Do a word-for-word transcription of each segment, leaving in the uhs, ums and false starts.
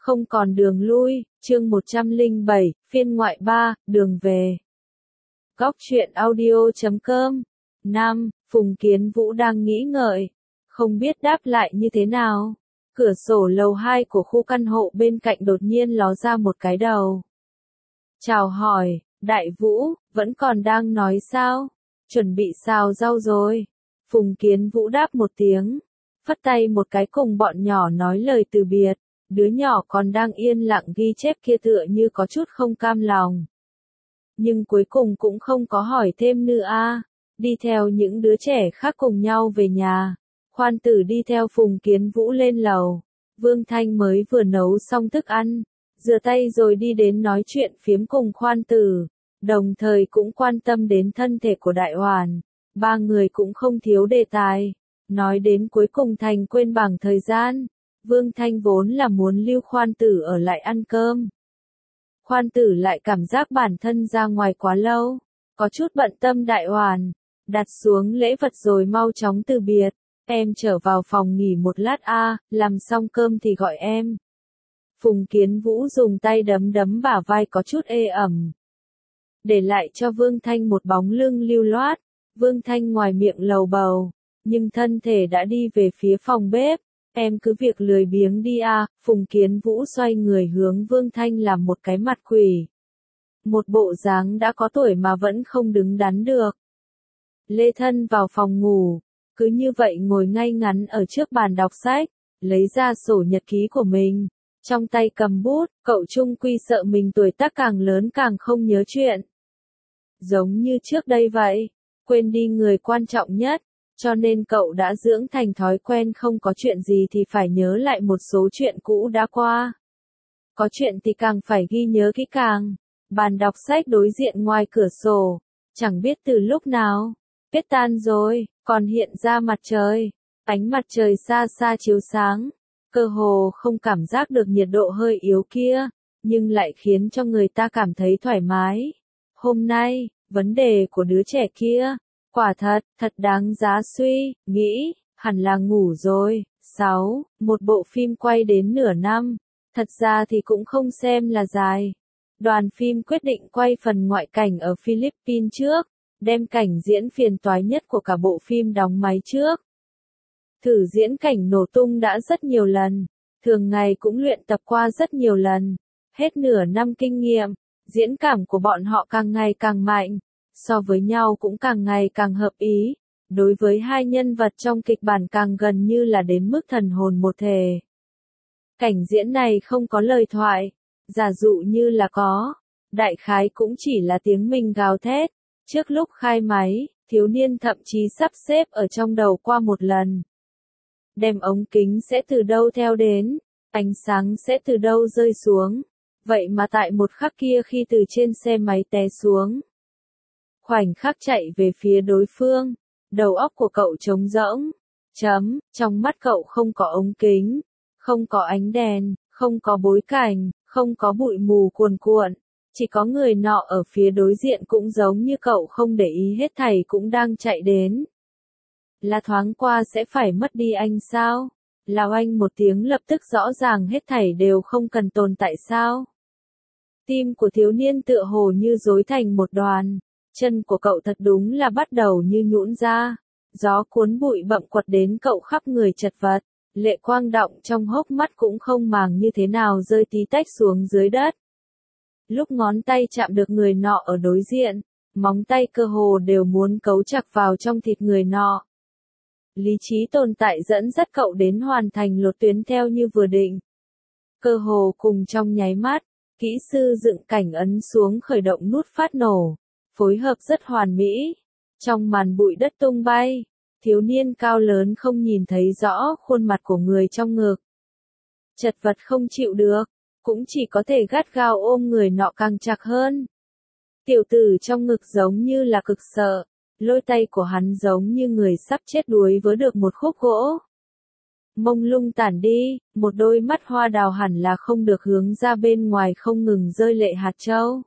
Không còn đường lui, chương một trăm lẻ bảy, phiên ngoại ba, đường về. Góc truyện audio chấm com. năm. Phùng Kiến Vũ đang nghĩ ngợi, không biết đáp lại như thế nào. Cửa sổ lầu hai của khu căn hộ bên cạnh đột nhiên ló ra một cái đầu. Chào hỏi, Đại Vũ, vẫn còn đang nói sao? Chuẩn bị xào rau rồi. Phùng Kiến Vũ đáp một tiếng, phất tay một cái cùng bọn nhỏ nói lời từ biệt. Đứa nhỏ còn đang yên lặng ghi chép kia tựa như có chút không cam lòng. Nhưng cuối cùng cũng không có hỏi thêm nữa a. Đi theo những đứa trẻ khác cùng nhau về nhà. Khoan Tử đi theo Phùng Kiến Vũ lên lầu. Vương Thanh mới vừa nấu xong thức ăn, rửa tay rồi đi đến nói chuyện phiếm cùng Khoan Tử, đồng thời cũng quan tâm đến thân thể của Đại Hoàn. Ba người cũng không thiếu đề tài, nói đến cuối cùng thành quên bảng thời gian. Vương Thanh vốn là muốn lưu Khoan Tử ở lại ăn cơm. Khoan Tử lại cảm giác bản thân ra ngoài quá lâu, có chút bận tâm Đại Hoàn, đặt xuống lễ vật rồi mau chóng từ biệt. Em trở vào phòng nghỉ một lát a, làm xong cơm thì gọi em. Phùng Kiến Vũ dùng tay đấm đấm bả vai có chút ê ẩm. Để lại cho Vương Thanh một bóng lưng lưu loát. Vương Thanh ngoài miệng lầu bầu, nhưng thân thể đã đi về phía phòng bếp. Em cứ việc lười biếng đi a. Phùng Kiến Vũ xoay người hướng Vương Thanh làm một cái mặt quỷ. Một bộ dáng đã có tuổi mà vẫn không đứng đắn được. Lê thân vào phòng ngủ, cứ như vậy ngồi ngay ngắn ở trước bàn đọc sách, lấy ra sổ nhật ký của mình, trong tay cầm bút. Cậu trung quy sợ mình tuổi tác càng lớn càng không nhớ chuyện. Giống như trước đây vậy, quên đi người quan trọng nhất. Cho nên cậu đã dưỡng thành thói quen không có chuyện gì thì phải nhớ lại một số chuyện cũ đã qua. Có chuyện thì càng phải ghi nhớ kỹ càng. Bàn đọc sách đối diện ngoài cửa sổ, chẳng biết từ lúc nào, tuyết tan rồi, còn hiện ra mặt trời. Ánh mặt trời xa xa chiếu sáng, cơ hồ không cảm giác được nhiệt độ hơi yếu kia, nhưng lại khiến cho người ta cảm thấy thoải mái. Hôm nay, vấn đề của đứa trẻ kia, quả thật, thật đáng giá suy, nghĩ, hẳn là ngủ rồi. sáu. Một bộ phim quay đến nửa năm, thật ra thì cũng không xem là dài. Đoàn phim quyết định quay phần ngoại cảnh ở Philippines trước, đem cảnh diễn phiền toái nhất của cả bộ phim đóng máy trước. Thử diễn cảnh nổ tung đã rất nhiều lần, thường ngày cũng luyện tập qua rất nhiều lần. Hết nửa năm kinh nghiệm, diễn cảm của bọn họ càng ngày càng mạnh. So với nhau cũng càng ngày càng hợp ý, đối với hai nhân vật trong kịch bản càng gần như là đến mức thần hồn một thể. Cảnh diễn này không có lời thoại, giả dụ như là có, đại khái cũng chỉ là tiếng mình gào thét. Trước lúc khai máy, thiếu niên thậm chí sắp xếp ở trong đầu qua một lần. Đem ống kính sẽ từ đâu theo đến, ánh sáng sẽ từ đâu rơi xuống. Vậy mà tại một khắc kia khi từ trên xe máy té xuống, khoảnh khắc chạy về phía đối phương, đầu óc của cậu trống rỗng. Chấm, trong mắt cậu không có ống kính, không có ánh đèn, không có bối cảnh, không có bụi mù cuồn cuộn, chỉ có người nọ ở phía đối diện cũng giống như cậu không để ý hết thảy cũng đang chạy đến. Là thoáng qua sẽ phải mất đi anh sao? Là oanh một tiếng lập tức rõ ràng hết thảy đều không cần tồn tại sao? Tim của thiếu niên tựa hồ như rối thành một đoàn. Chân của cậu thật đúng là bắt đầu như nhũn ra. Gió cuốn bụi bặm quật đến cậu khắp người chật vật. Lệ quang đọng trong hốc mắt cũng không màng như thế nào rơi tí tách xuống dưới đất. Lúc ngón tay chạm được người nọ ở đối diện, móng tay cơ hồ đều muốn cấu chặt vào trong thịt người nọ. Lý trí tồn tại dẫn dắt cậu đến hoàn thành lột tuyến theo như vừa định. Cơ hồ cùng trong nháy mắt, kỹ sư dựng cảnh ấn xuống khởi động nút phát nổ. Phối hợp rất hoàn mỹ. Trong màn bụi đất tung bay, thiếu niên cao lớn không nhìn thấy rõ khuôn mặt của người trong ngực. Chật vật không chịu được, cũng chỉ có thể gắt gao ôm người nọ càng chặt hơn. Tiểu tử trong ngực giống như là cực sợ, lôi tay của hắn giống như người sắp chết đuối với được một khúc gỗ. Mông lung tản đi, một đôi mắt hoa đào hẳn là không được hướng ra bên ngoài không ngừng rơi lệ hạt châu.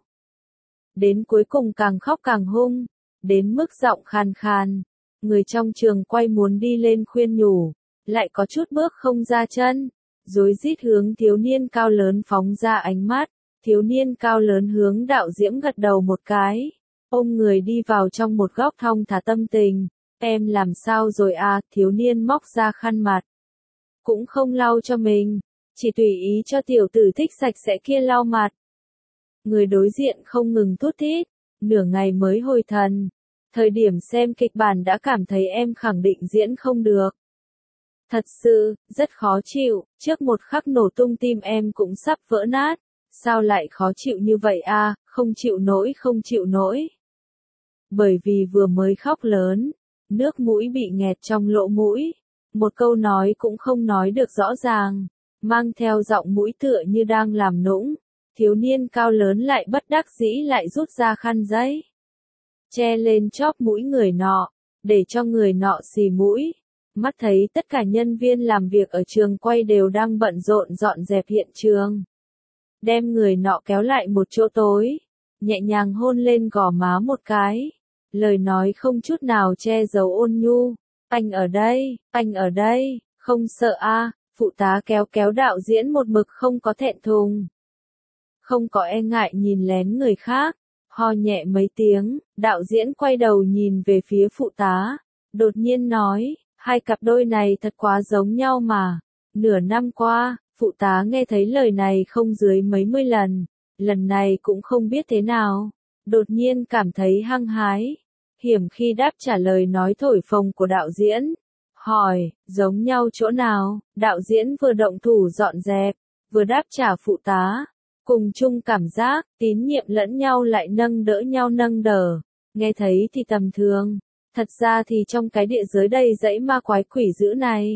Đến cuối cùng càng khóc càng hung, đến mức giọng khàn khàn. Người trong trường quay muốn đi lên khuyên nhủ, lại có chút bước không ra chân. rối rít hướng thiếu niên cao lớn phóng ra ánh mắt. Thiếu niên cao lớn hướng Đạo Diễm gật đầu một cái, ôm người đi vào trong một góc thong thả tâm tình. Em làm sao rồi à? Thiếu niên móc ra khăn mặt. Cũng không lau cho mình, chỉ tùy ý cho tiểu tử thích sạch sẽ kia lau mặt. Người đối diện không ngừng thút thít, nửa ngày mới hồi thần. Thời điểm xem kịch bản đã cảm thấy em khẳng định diễn không được. Thật sự, rất khó chịu, trước một khắc nổ tung tim em cũng sắp vỡ nát. Sao lại khó chịu như vậy à? Không chịu nổi, không chịu nổi. Bởi vì vừa mới khóc lớn, nước mũi bị nghẹt trong lỗ mũi. Một câu nói cũng không nói được rõ ràng, mang theo giọng mũi tựa như đang làm nũng. Thiếu niên cao lớn lại bất đắc dĩ lại rút ra khăn giấy, che lên chóp mũi người nọ, để cho người nọ xì mũi. Mắt thấy tất cả nhân viên làm việc ở trường quay đều đang bận rộn dọn dẹp hiện trường. Đem người nọ kéo lại một chỗ tối, nhẹ nhàng hôn lên gò má một cái. Lời nói không chút nào che giấu ôn nhu. Anh ở đây, anh ở đây, không sợ a? Phụ tá kéo kéo Đạo Diễn một mực không có thẹn thùng. Không có e ngại nhìn lén người khác, ho nhẹ mấy tiếng, Đạo Diễn quay đầu nhìn về phía phụ tá, đột nhiên nói, hai cặp đôi này thật quá giống nhau mà. Nửa năm qua, phụ tá nghe thấy lời này không dưới mấy mươi lần, lần này cũng không biết thế nào, đột nhiên cảm thấy hăng hái. Hiểm khi đáp trả lời nói thổi phồng của Đạo Diễn. Hỏi, giống nhau chỗ nào? Đạo Diễn vừa động thủ dọn dẹp, vừa đáp trả phụ tá. Cùng chung cảm giác, tín nhiệm lẫn nhau lại nâng đỡ nhau nâng đỡ. Nghe thấy thì tầm thường. Thật ra thì trong cái địa giới đầy dẫy ma quái quỷ dữ này,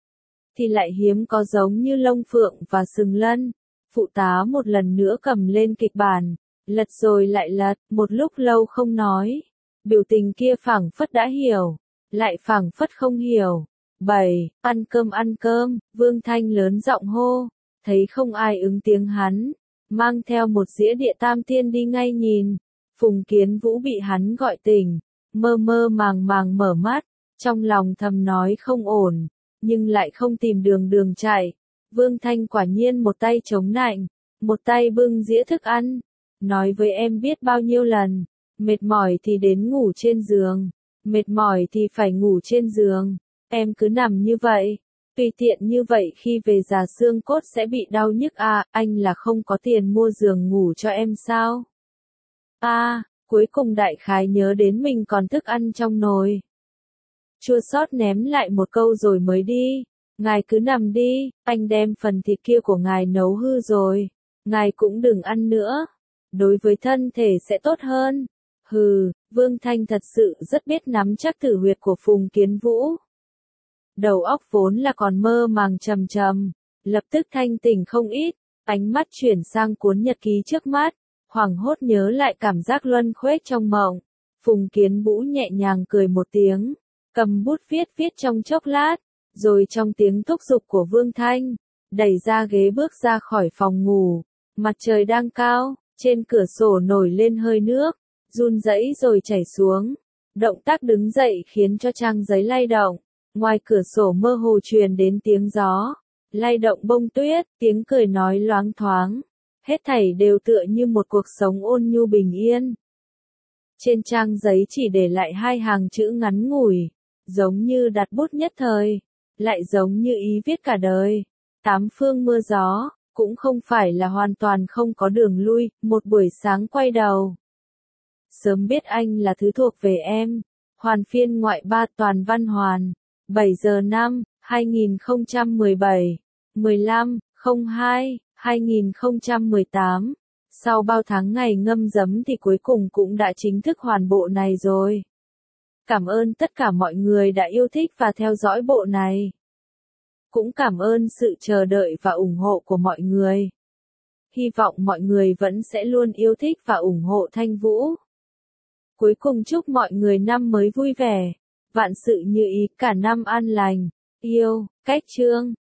thì lại hiếm có giống như Lông Phượng và Sừng Lân. Phụ tá một lần nữa cầm lên kịch bản, lật rồi lại lật, một lúc lâu không nói. Biểu tình kia phảng phất đã hiểu, lại phảng phất không hiểu. Bảy, ăn cơm ăn cơm, Vương Thanh lớn giọng hô, thấy không ai ứng tiếng hắn, mang theo một dĩa địa tam tiên đi ngay nhìn. Phùng Kiến Vũ bị hắn gọi tỉnh, mơ mơ màng màng mở mắt, trong lòng thầm nói không ổn, nhưng lại không tìm đường đường chạy. Vương Thanh quả nhiên một tay chống nạnh, một tay bưng dĩa thức ăn, nói với em biết bao nhiêu lần. Mệt mỏi thì đến ngủ trên giường, mệt mỏi thì phải ngủ trên giường, em cứ nằm như vậy, tùy tiện như vậy khi về già xương cốt sẽ bị đau nhức à, anh là không có tiền mua giường ngủ cho em sao? À, cuối cùng đại khái nhớ đến mình còn thức ăn trong nồi. Chua xót ném lại một câu rồi mới đi, ngài cứ nằm đi, anh đem phần thịt kia của ngài nấu hư rồi, ngài cũng đừng ăn nữa, đối với thân thể sẽ tốt hơn. Hừ, Vương Thanh thật sự rất biết nắm chắc tử huyệt của Phùng Kiến Vũ. Đầu óc vốn là còn mơ màng trầm trầm, lập tức thanh tỉnh không ít, ánh mắt chuyển sang cuốn nhật ký trước mắt, hoảng hốt nhớ lại cảm giác luân khuếch trong mộng. Phùng Kiến Vũ nhẹ nhàng cười một tiếng, cầm bút viết viết trong chốc lát, rồi trong tiếng thúc giục của Vương Thanh, đẩy ra ghế bước ra khỏi phòng ngủ. Mặt trời đang cao, trên cửa sổ nổi lên hơi nước, run rẩy rồi chảy xuống. Động tác đứng dậy khiến cho trang giấy lay động. Ngoài cửa sổ mơ hồ truyền đến tiếng gió, lay động bông tuyết, tiếng cười nói loáng thoáng. Hết thảy đều tựa như một cuộc sống ôn nhu bình yên. Trên trang giấy chỉ để lại hai hàng chữ ngắn ngủi, giống như đặt bút nhất thời, lại giống như ý viết cả đời. Tám phương mưa gió, cũng không phải là hoàn toàn không có đường lui, một buổi sáng quay đầu. Sớm biết anh là thứ thuộc về em. Hoàn phiên ngoại ba toàn văn hoàn. bảy giờ năm, hai nghìn không trăm mười bảy, mười lăm, không hai, hai nghìn không trăm mười tám. Sau bao tháng ngày ngâm dấm thì cuối cùng cũng đã chính thức hoàn bộ này rồi. Cảm ơn tất cả mọi người đã yêu thích và theo dõi bộ này. Cũng cảm ơn sự chờ đợi và ủng hộ của mọi người. Hy vọng mọi người vẫn sẽ luôn yêu thích và ủng hộ Thanh Vũ. Cuối cùng chúc mọi người năm mới vui vẻ, vạn sự như ý, cả năm an lành, yêu, cách chương.